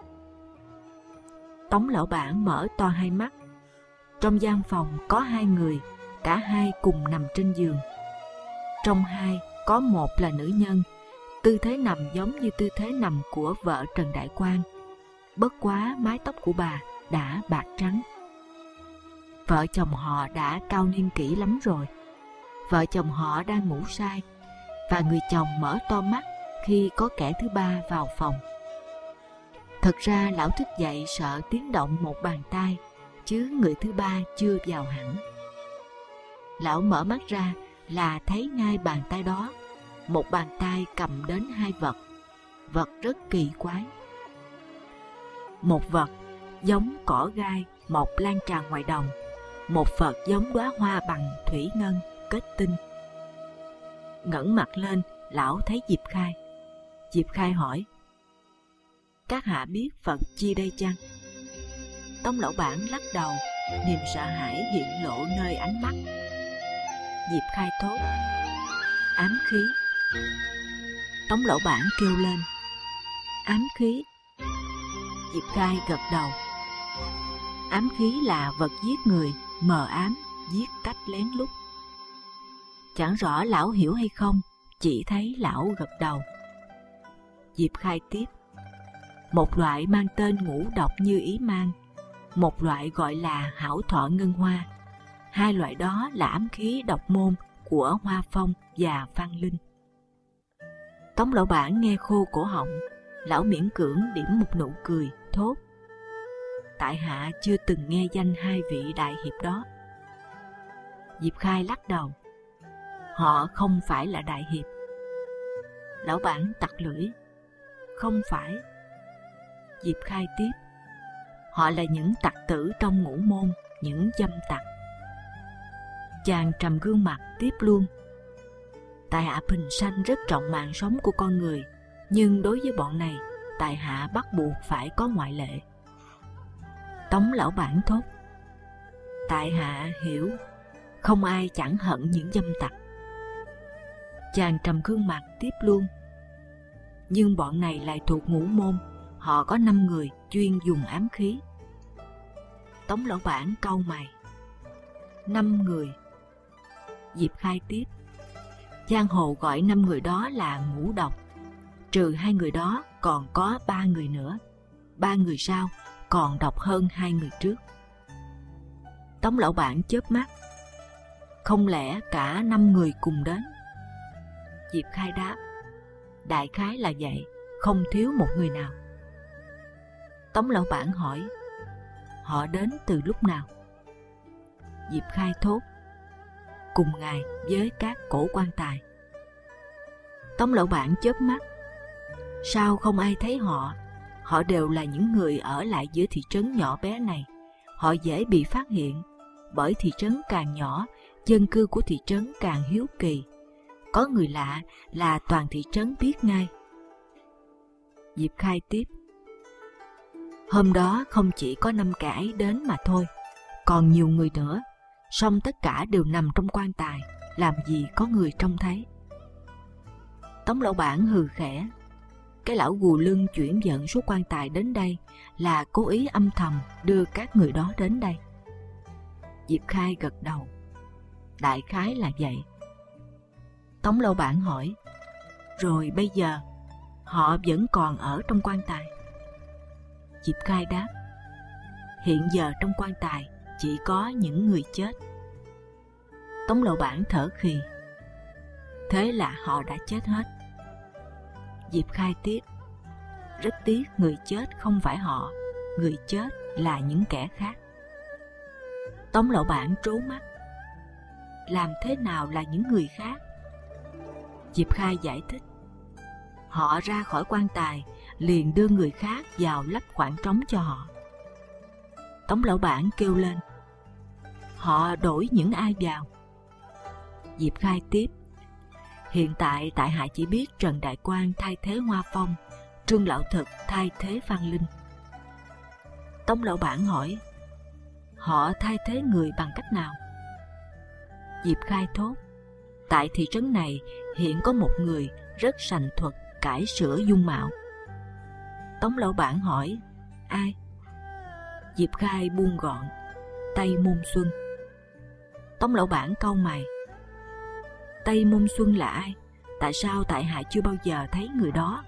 Tống Lão Bản mở to hai mắt. Trong gian phòng có hai người, cả hai cùng nằm trên giường. Trong hai có một là nữ nhân, tư thế nằm giống như tư thế nằm của vợ Trần Đại Quang, bất quá mái tóc của bà đã bạc trắng. Vợ chồng họ đã cao niên kỷ lắm rồi. Vợ chồng họ đang ngủ say, và người chồng mở to mắt khi có kẻ thứ ba vào phòng. Thật ra lão thức dậy sợ tiếng động một bàn tay, chứ người thứ ba chưa vào hẳn. Lão mở mắt ra là thấy ngay bàn tay đó, một bàn tay cầm đến hai vật, vật rất kỳ quái. Một vật giống cỏ gai mọc lan tràn ngoài đồng, một vật giống đóa hoa bằng thủy ngân kết tinh. Ngẩng mặt lên, lão thấy Diệp Khai. Diệp Khai hỏi: các hạ biết vật chi đây chăng? Tống Lão Bản lắc đầu, niềm sợ hãi hiện lộ nơi ánh mắt. Diệp Khai thốt: ám khí. Tống Lão Bản kêu lên: ám khí. Diệp Khai gật đầu. Ám khí là vật giết người, mờ ám, giết cách lén lút. Chẳng rõ lão hiểu hay không, chỉ thấy lão gật đầu. Diệp Khai tiếp: một loại mang tên ngũ độc như ý mang, một loại gọi là hảo thọ ngân hoa. Hai loại đó là ám khí độc môn của Hoa Phong và Phan Linh. Tống Lão Bản nghe khô cổ họng, lão miễn cưỡng điểm một nụ cười, thốt: tại hạ chưa từng nghe danh hai vị đại hiệp đó. Diệp Khai lắc đầu: họ không phải là đại hiệp. Lão Bản tặc lưỡi: không phải. Diệp Khai tiếp: họ là những tặc tử trong ngũ môn, những dâm tặc. Chàng trầm gương mặt tiếp luôn: tại hạ bình sanh rất trọng mạng sống của con người, nhưng đối với bọn này, tại hạ bắt buộc phải có ngoại lệ. Tống Lão Bản thốt: tại hạ hiểu, không ai chẳng hận những dâm tặc. Chàng trầm gương mặt tiếp luôn: nhưng bọn này lại thuộc ngũ môn, họ có năm người chuyên dùng ám khí. Tống Lão Bản cau mày: năm người. Diệp Khai tiếp: giang hồ gọi năm người đó là ngũ độc. Trừ hai người đó còn có ba người nữa. Ba người sau còn độc hơn hai người trước. Tống Lão Bản chớp mắt: không lẽ cả năm người cùng đến? Diệp Khai đáp: đại khái là vậy, không thiếu một người nào. Tống Lão Bản hỏi: họ đến từ lúc nào? Diệp Khai thốt: cùng ngày với các cổ quan tài. Tống Lão Bản chớp mắt: sao không ai thấy họ? Họ đều là những người ở lại giữa thị trấn nhỏ bé này. Họ dễ bị phát hiện, bởi thị trấn càng nhỏ, dân cư của thị trấn càng hiếu kỳ. Có người lạ là toàn thị trấn biết ngay. Diệp Khai tiếp: hôm đó không chỉ có năm kẻ ấy đến mà thôi, còn nhiều người nữa, song tất cả đều nằm trong quan tài, làm gì có người trông thấy. Tống Lão Bản hừ khẽ: cái lão gù lưng chuyển dẫn số quan tài đến đây là cố ý âm thầm đưa các người đó đến đây. Diệp Khai gật đầu: đại khái là vậy. Tống Lão Bản hỏi: rồi bây giờ họ vẫn còn ở trong quan tài? Diệp Khai đáp: hiện giờ trong quan tài chỉ có những người chết. Tống Lão Bản thở khì: thế là họ đã chết hết. Diệp Khai tiếp: rất tiếc người chết không phải họ, người chết là những kẻ khác. Tống lão bản trố mắt: làm thế nào là những người khác? Diệp Khai giải thích: họ ra khỏi quan tài liền đưa người khác vào lấp khoảng trống cho họ. Tống lão bản kêu lên: họ đổi những ai vào? Diệp Khai tiếp: hiện tại tại hạ chỉ biết Trần Đại Quang thay thế Hoa Phong, Trương Lão Thực thay thế Phan Linh. Tống lão bản hỏi: họ thay thế người bằng cách nào? Diệp Khai thốt: tại thị trấn này hiện có một người rất sành thuật cải sửa dung mạo. Tống lão bản hỏi: ai? Diệp Khai buông gọn: Tây Môn Xuân. Tống lão bản cau mày: Tây Môn Xuân là ai? Tại sao tại hạ chưa bao giờ thấy người đó?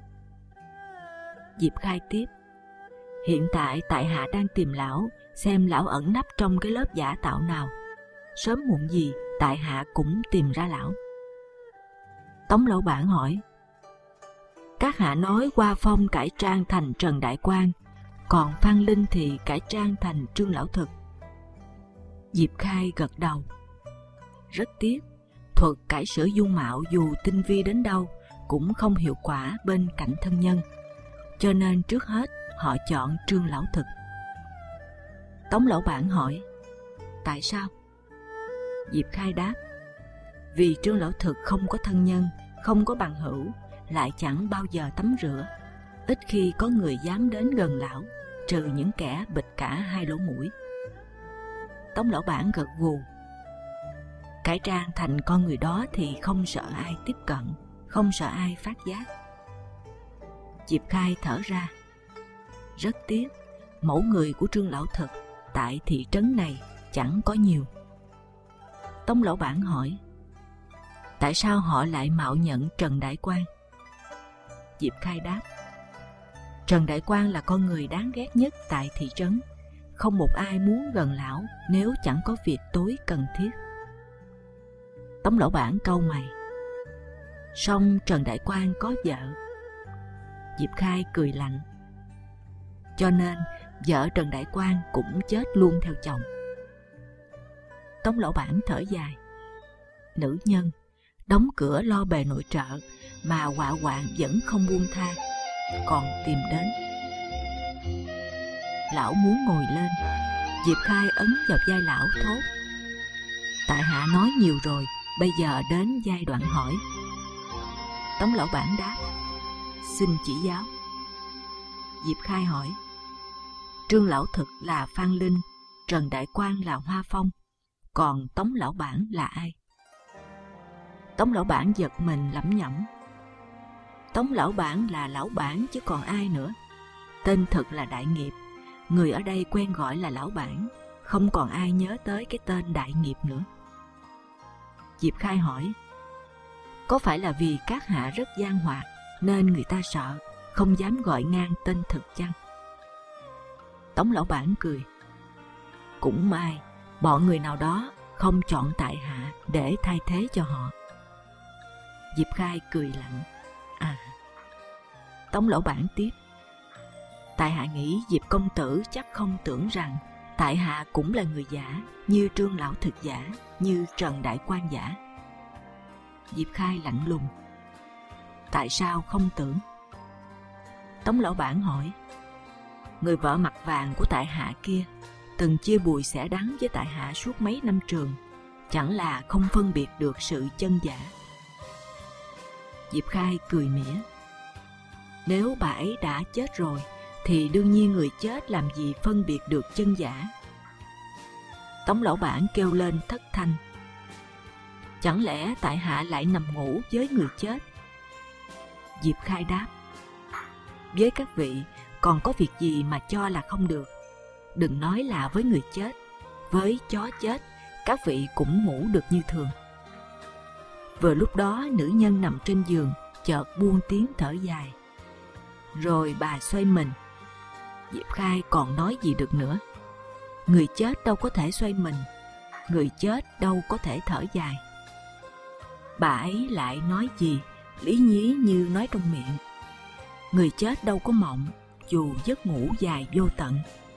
Diệp Khai tiếp: hiện tại tại hạ đang tìm lão, xem lão ẩn nấp trong cái lớp giả tạo nào. Sớm muộn gì tại hạ cũng tìm ra lão. Tống lão bản hỏi: các hạ nói Hoa Phong cải trang thành Trần Đại Quang, còn Phan Linh thì cải trang thành Trương Lão Thực. Diệp Khai gật đầu: rất tiếc, thuật cải sửa dung mạo dù tinh vi đến đâu cũng không hiệu quả bên cạnh thân nhân, cho nên trước hết họ chọn Trương Lão Thực. Tống lão bản hỏi: tại sao? Diệp Khai đáp: vì Trương Lão Thực không có thân nhân, không có bằng hữu, lại chẳng bao giờ tắm rửa, ít khi có người dám đến gần lão, trừ những kẻ bịt cả hai lỗ mũi. Tống lão bản gật gù: cải trang thành con người đó thì không sợ ai tiếp cận, không sợ ai phát giác. Diệp Khai thở ra: rất tiếc, mẫu người của Trương Lão Thực tại thị trấn này chẳng có nhiều. Tống lão bản hỏi: tại sao họ lại mạo nhận Trần Đại Quang? Diệp Khai đáp: Trần Đại Quang là con người đáng ghét nhất tại thị trấn, không một ai muốn gần lão nếu chẳng có việc tối cần thiết. Tống lão bản cau mày: song Trần Đại Quang có vợ. Diệp Khai cười lạnh: cho nên vợ Trần Đại Quang cũng chết luôn theo chồng. Tống lão bản thở dài: nữ nhân đóng cửa lo bề nội trợ mà họa hoạn vẫn không buông tha, còn tìm đến. Lão muốn ngồi lên. Diệp Khai ấn vào vai lão thốt: tại hạ nói nhiều rồi, bây giờ đến giai đoạn hỏi. Tống lão bản đáp: xin chỉ giáo. Diệp Khai hỏi: Trương Lão Thực là Phan Linh, Trần Đại Quang là Hoa Phong, còn Tống lão bản là ai? Tống lão bản giật mình lẩm nhẩm: Tống lão bản là lão bản chứ còn ai nữa. Tên thật là Đại Nghiệp, người ở đây quen gọi là lão bản, không còn ai nhớ tới cái tên Đại Nghiệp nữa. Diệp Khai hỏi: có phải là vì các hạ rất gian hoạt nên người ta sợ, không dám gọi ngang tên thực chăng? Tống lão bản cười: cũng may bọn người nào đó không chọn tại hạ để thay thế cho họ. Diệp Khai cười lạnh: à. Tống lão bản tiếp: tại hạ nghĩ Diệp công tử chắc không tưởng rằng tại hạ cũng là người giả, như Trương Lão Thực giả, như Trần Đại Quang giả. Diệp Khai lạnh lùng: tại sao không tưởng? Tống lão bản hỏi: người vợ mặt vàng của tại hạ kia từng chia bùi xẻ đắng với tại hạ suốt mấy năm trường, chẳng là không phân biệt được sự chân giả. Diệp Khai cười mỉa: nếu bà ấy đã chết rồi thì đương nhiên người chết làm gì phân biệt được chân giả. Tống lão bản kêu lên thất thanh: chẳng lẽ tại hạ lại nằm ngủ với người chết? Diệp Khai đáp: với các vị còn có việc gì mà cho là không được? Đừng nói là với người chết, với chó chết các vị cũng ngủ được như thường. Vừa lúc đó nữ nhân nằm trên giường chợt buông tiếng thở dài, rồi bà xoay mình. Diệp Khai còn nói gì được nữa? Người chết đâu có thể xoay mình, người chết đâu có thể thở dài. Bà ấy lại nói gì lý nhí như nói trong miệng. Người chết đâu có mộng, dù giấc ngủ dài vô tận.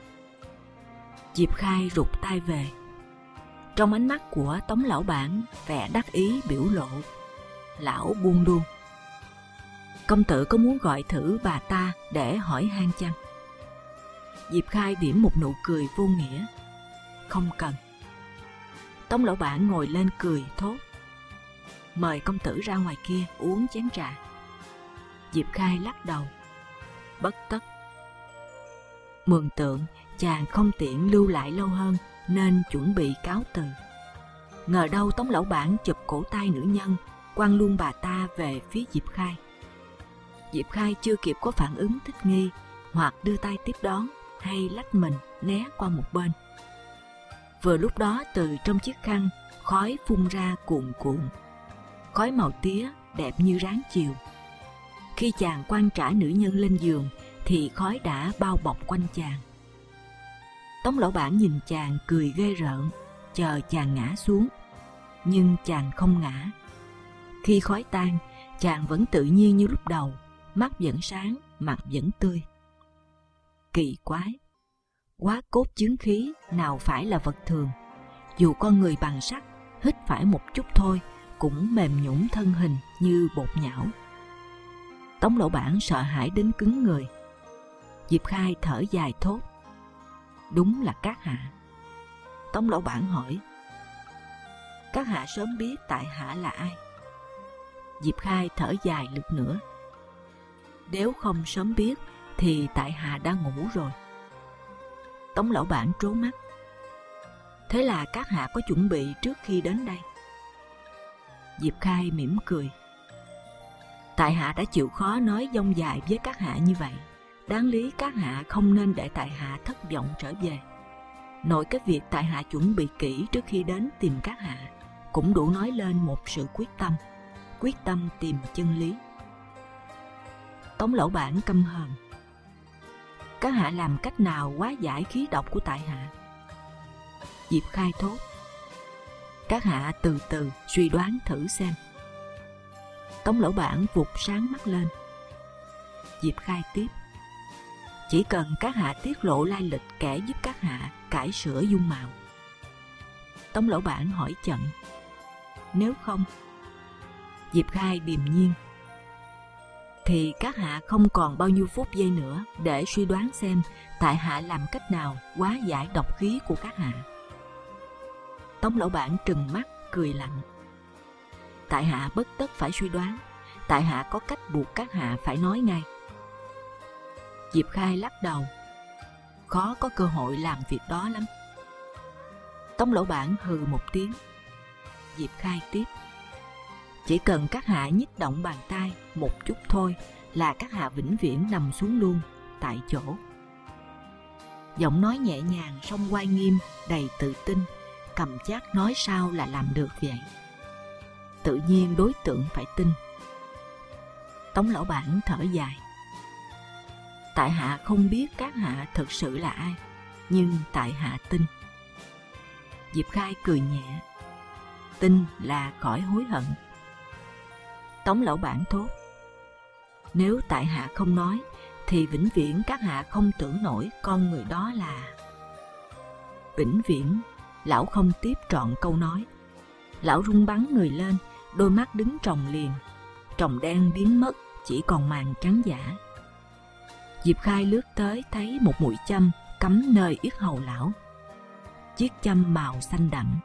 Diệp Khai rụt tay về. Trong ánh mắt của Tống lão bản vẻ đắc ý biểu lộ. Lão buông luôn. Công tử có muốn gọi thử bà ta để hỏi han chăng? Diệp Khai điểm một nụ cười vô nghĩa. Không cần. Tống lão bản ngồi lên cười thốt. Mời công tử ra ngoài kia uống chén trà. Diệp Khai lắc đầu. Bất tất. Mường tượng chàng không tiện lưu lại lâu hơn nên chuẩn bị cáo từ. Ngờ đâu Tống lão bản chụp cổ tay nữ nhân, quăng luôn bà ta về phía Diệp Khai. Diệp Khai chưa kịp có phản ứng thích nghi hoặc đưa tay tiếp đón hay lách mình né qua một bên. Vừa lúc đó từ trong chiếc khăn khói phun ra cuồn cuộn, khói màu tía đẹp như ráng chiều. Khi chàng quăng trả nữ nhân lên giường thì khói đã bao bọc quanh chàng. Tống lão bản nhìn chàng cười ghê rợn, chờ chàng ngã xuống, nhưng chàng không ngã. Khi khói tan, chàng vẫn tự nhiên như lúc đầu, mắt vẫn sáng, mặt vẫn tươi. Kỳ quái, hóa cốt chứng khí nào phải là vật thường, dù con người bằng sắt, hít phải một chút thôi cũng mềm nhũn thân hình như bột nhão. Tống lão bản sợ hãi đến cứng người. Diệp Khai thở dài thốt. Đúng là các hạ. Tống lão bản hỏi. Các hạ sớm biết tại hạ là ai? Diệp Khai thở dài lượt nữa. Nếu không sớm biết thì tại hạ đã ngủ rồi. Tống lão bản trố mắt. Thế là các hạ có chuẩn bị trước khi đến đây? Diệp Khai mỉm cười. Tại hạ đã chịu khó nói dông dài với các hạ như vậy. Đáng lý các hạ không nên để tại hạ thất vọng trở về. Nội cái việc tại hạ chuẩn bị kỹ trước khi đến tìm các hạ cũng đủ nói lên một sự quyết tâm, quyết tâm tìm chân lý. Tống lão bản căm hờn. Các hạ làm cách nào hóa giải khí độc của tại hạ? Diệp Khai thốt. Các hạ từ từ suy đoán thử xem. Tống lão bản vụt sáng mắt lên. Diệp Khai tiếp. Chỉ cần các hạ tiết lộ lai lịch kẻ giúp các hạ cải sửa dung mạo. Tống lão bản hỏi chận. Nếu không? Diệp Khai điềm nhiên. Thì các hạ không còn bao nhiêu phút giây nữa để suy đoán xem tại hạ làm cách nào hóa giải độc khí của các hạ. Tống lão bản trừng mắt cười lạnh. Tại hạ bất tất phải suy đoán, tại hạ có cách buộc các hạ phải nói ngay. Diệp Khai lắc đầu. Khó có cơ hội làm việc đó lắm. Tống lão bản hừ một tiếng. Diệp Khai tiếp. Chỉ cần các hạ nhích động bàn tay một chút thôi là các hạ vĩnh viễn nằm xuống luôn tại chỗ. Giọng nói nhẹ nhàng song oai nghiêm, đầy tự tin, cầm chắc nói sao là làm được vậy. Tự nhiên đối tượng phải tin. Tống lão bản thở dài. Tại hạ không biết các hạ thực sự là ai, nhưng tại hạ tin. Diệp Khai cười nhẹ. Tin là khỏi hối hận. Tống lão bản thốt. Nếu tại hạ không nói, thì vĩnh viễn các hạ không tưởng nổi con người đó là... Vĩnh viễn, lão không tiếp trọn câu nói. Lão rung bắn người lên, đôi mắt đứng tròng liền. Tròng đen biến mất, chỉ còn màn trắng giả. Diệp Khai lướt tới thấy một mũi châm cắm nơi yết hầu lão. Chiếc châm màu xanh đậm.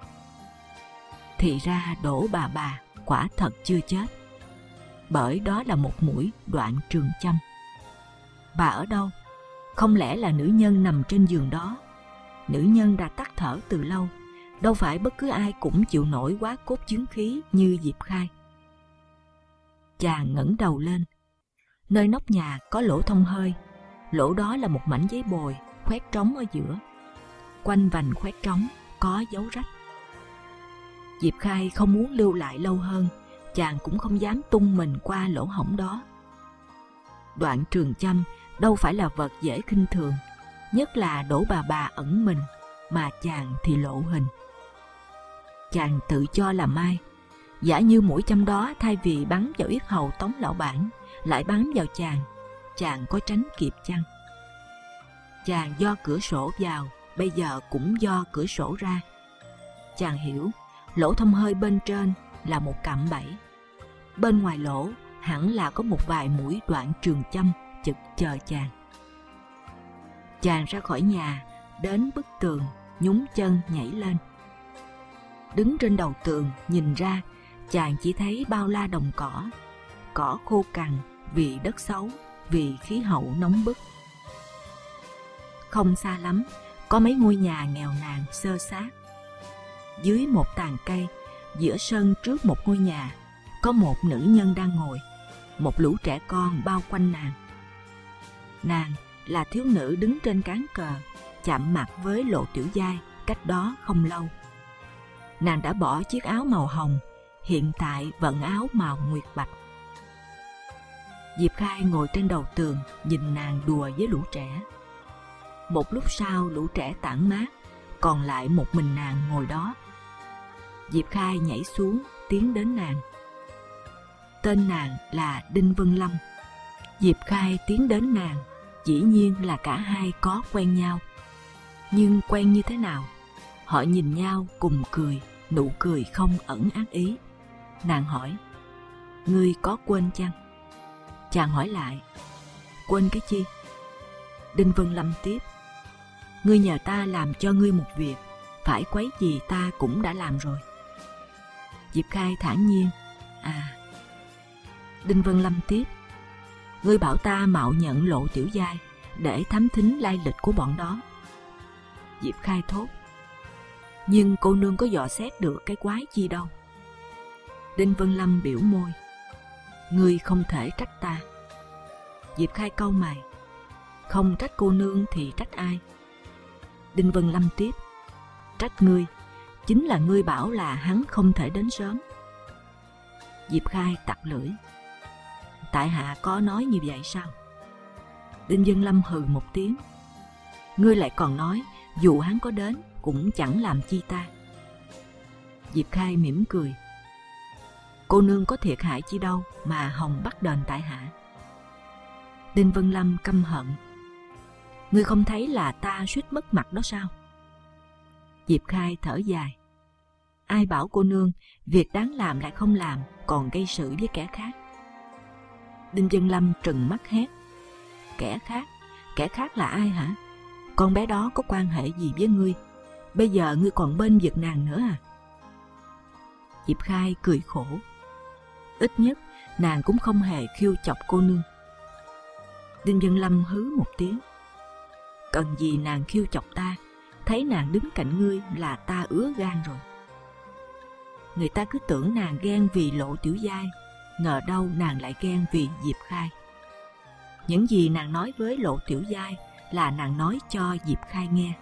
Thì ra Đỗ bà bà quả thật chưa chết, bởi đó là một mũi đoạn trường châm. Bà ở đâu? Không lẽ là nữ nhân nằm trên giường đó? Nữ nhân đã tắt thở từ lâu, đâu phải bất cứ ai cũng chịu nổi hóa cốt chứng khí như Diệp Khai. Chàng ngẩng đầu lên. Nơi nóc nhà có lỗ thông hơi, lỗ đó là một mảnh giấy bồi khoét trống ở giữa. Quanh vành khoét trống có dấu rách. Diệp Khai không muốn lưu lại lâu hơn, chàng cũng không dám tung mình qua lỗ hổng đó. Đoạn trường châm đâu phải là vật dễ khinh thường, nhất là Đỗ bà bà ẩn mình, mà chàng thì lộ hình. Chàng tự cho là mai, Giả như mũi châm đó thay vì bắn vào yết hầu Tống lão bản, lại bắn vào chàng, chàng có tránh kịp chăng? Chàng do cửa sổ vào, bây giờ cũng do cửa sổ ra. Chàng hiểu, lỗ thông hơi bên trên là một cạm bẫy. Bên ngoài lỗ hẳn là có một vài mũi đoạn trường châm chực chờ chàng. Chàng ra khỏi nhà, đến bức tường, nhún chân nhảy lên. Đứng trên đầu tường nhìn ra, chàng chỉ thấy bao la đồng cỏ, cỏ khô cằn vì đất xấu, vì khí hậu nóng bức. Không xa lắm, có mấy ngôi nhà nghèo nàn xơ xác. Dưới một tàn cây, giữa sân trước một ngôi nhà, có một nữ nhân đang ngồi, một lũ trẻ con bao quanh nàng. Nàng là thiếu nữ đứng trên cán cờ, chạm mặt với Lộ Tiểu Giai cách đó không lâu. Nàng đã bỏ chiếc áo màu hồng, hiện tại vận áo màu nguyệt bạch. Diệp Khai ngồi trên đầu tường nhìn nàng đùa với lũ trẻ. Một lúc sau lũ trẻ tản mát, còn lại một mình nàng ngồi đó. Diệp Khai nhảy xuống tiến đến nàng. Tên nàng là Đinh Vân Lâm. Diệp Khai tiến đến nàng, dĩ nhiên là cả hai có quen nhau. Nhưng quen như thế nào? Họ nhìn nhau cùng cười, nụ cười không ẩn ác ý. Nàng hỏi, ngươi có quên chăng? Chàng hỏi lại, quên cái chi? Đinh Vân Lâm tiếp, ngươi nhờ ta làm cho ngươi một việc, phải quấy gì ta cũng đã làm rồi. Diệp Khai thản nhiên, à. Đinh Vân Lâm tiếp, ngươi bảo ta mạo nhận Lộ Tiểu Giai để thám thính lai lịch của bọn đó. Diệp Khai thốt, nhưng cô nương có dò xét được cái quái chi đâu. Đinh Vân Lâm biểu môi, ngươi không thể trách ta. Diệp Khai cau mày, không trách cô nương thì trách ai? Đinh Vân Lâm tiếp, trách ngươi, chính là ngươi bảo là hắn không thể đến sớm. Diệp Khai tặc lưỡi, tại hạ có nói như vậy sao? Đinh Vân Lâm hừ một tiếng, ngươi lại còn nói dù hắn có đến cũng chẳng làm chi ta. Diệp Khai mỉm cười, cô nương có thiệt hại chi đâu mà hòng bắt đền tại hạ. Đinh Vân Lâm căm hận, ngươi không thấy là ta suýt mất mặt đó sao? Diệp Khai thở dài, ai bảo cô nương việc đáng làm lại không làm, còn gây sự với kẻ khác? Đinh Vân Lâm trừng mắt hét, kẻ khác? Kẻ khác là ai hả? Con bé đó có quan hệ gì với ngươi? Bây giờ ngươi còn bên vực nàng nữa à? Diệp Khai cười khổ, ít nhất nàng cũng không hề khiêu chọc cô nương. Đinh Vân Lâm hứ một tiếng, cần gì nàng khiêu chọc ta, thấy nàng đứng cạnh ngươi là ta ứa gan rồi. Người ta cứ tưởng nàng ghen vì Lộ Tiểu Giai, ngờ đâu nàng lại ghen vì Diệp Khai. Những gì nàng nói với Lộ Tiểu Giai là nàng nói cho Diệp Khai nghe.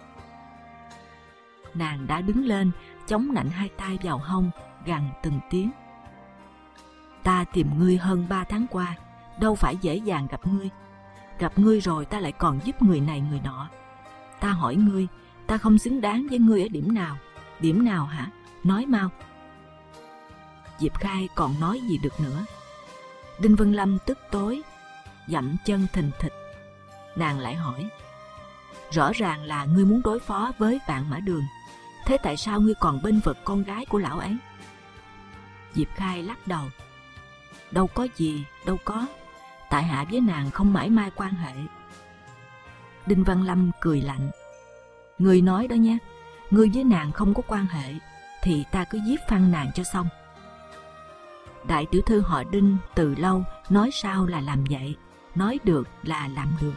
Nàng đã đứng lên, chống nạnh hai tay vào hông, gằn từng tiếng, ta tìm ngươi hơn ba tháng qua, đâu phải dễ dàng gặp ngươi. Gặp ngươi rồi ta lại còn giúp người này người nọ. Ta hỏi ngươi, ta không xứng đáng với ngươi ở điểm nào? Điểm nào hả? Nói mau. Diệp Khai còn nói gì được nữa. Đinh Vân Lâm tức tối, dậm chân thình thịch. Nàng lại hỏi, rõ ràng là ngươi muốn đối phó với Vạn Mã Đường, thế tại sao ngươi còn bênh vực con gái của lão ấy? Diệp Khai lắc đầu, đâu có gì, đâu có, tại hạ với nàng không mãi mai quan hệ. Đinh Văn Lâm cười lạnh, ngươi nói đó nhé, ngươi với nàng không có quan hệ, thì ta cứ giết phăng nàng cho xong. Đại tiểu thư họ Đinh từ lâu nói sao là làm vậy, nói được là làm được.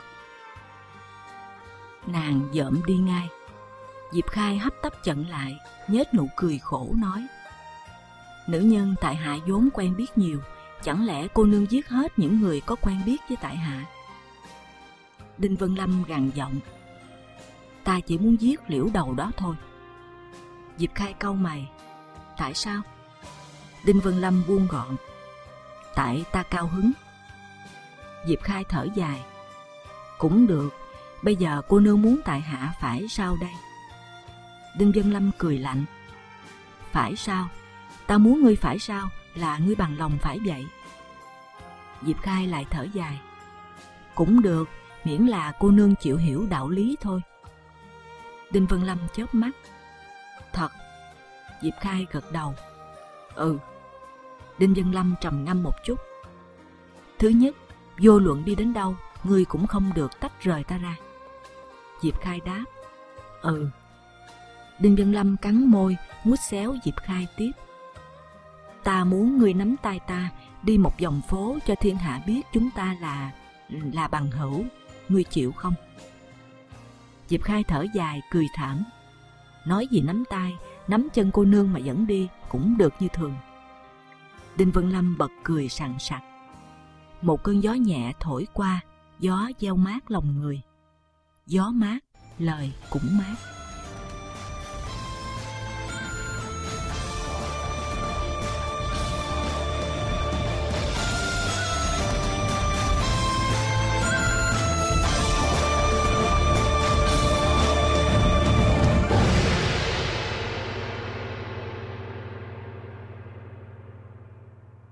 Nàng dợm đi ngay. Diệp Khai hấp tấp chận lại, nhếch nụ cười khổ nói, nữ nhân tại hạ vốn quen biết nhiều, chẳng lẽ cô nương giết hết những người có quen biết với tại hạ? Đinh Vân Lâm gằn giọng, ta chỉ muốn giết liễu đầu đó thôi. Diệp Khai cau mày, tại sao? Đinh Vân Lâm buông gọn, tại ta cao hứng. Diệp Khai thở dài, cũng được, bây giờ cô nương muốn tại hạ phải sao đây? Đinh Vân Lâm cười lạnh, phải sao? Ta muốn ngươi phải sao, là ngươi bằng lòng phải vậy. Diệp Khai lại thở dài. Cũng được, miễn là cô nương chịu hiểu đạo lý thôi. Đinh Vân Lâm chớp mắt. Thật? Diệp Khai gật đầu. Ừ. Đinh Vân Lâm trầm ngâm một chút. Thứ nhất, vô luận đi đến đâu, ngươi cũng không được tách rời ta ra. Diệp Khai đáp. Ừ. Đinh Vân Lâm cắn môi, mút xéo Diệp Khai tiếp. Ta muốn ngươi nắm tay ta đi một vòng phố cho thiên hạ biết chúng ta là là bằng hữu. Ngươi chịu không? Diệp Khai thở dài cười thảm. Nói gì nắm tay, nắm chân cô nương mà dẫn đi cũng được như thường. Đinh Vân Lâm bật cười sằng sặc. Một cơn gió nhẹ thổi qua, gió gieo mát lòng người. Gió mát, lời cũng mát.